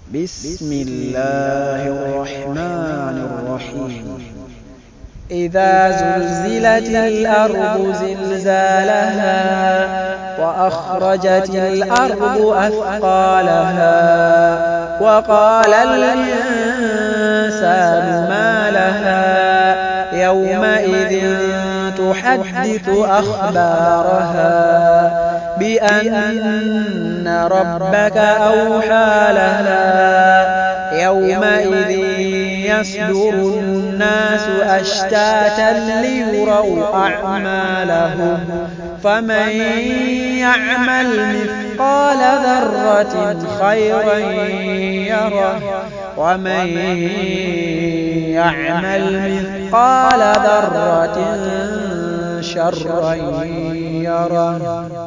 بسم الله الرحمن الرحيم إذا زلزلت الأرض زلزالها وأخرجت الأرض أثقالها وقال الإنسان ما لها يومئذ تحدث أخبارها بأن ربك أوحى لها يومئذ يصدر الناس أشتاتا ليروا أعمالهم فمن يعمل مثقال ذرة خيرا يره ومن يعمل مثقال ذرة شرا يره.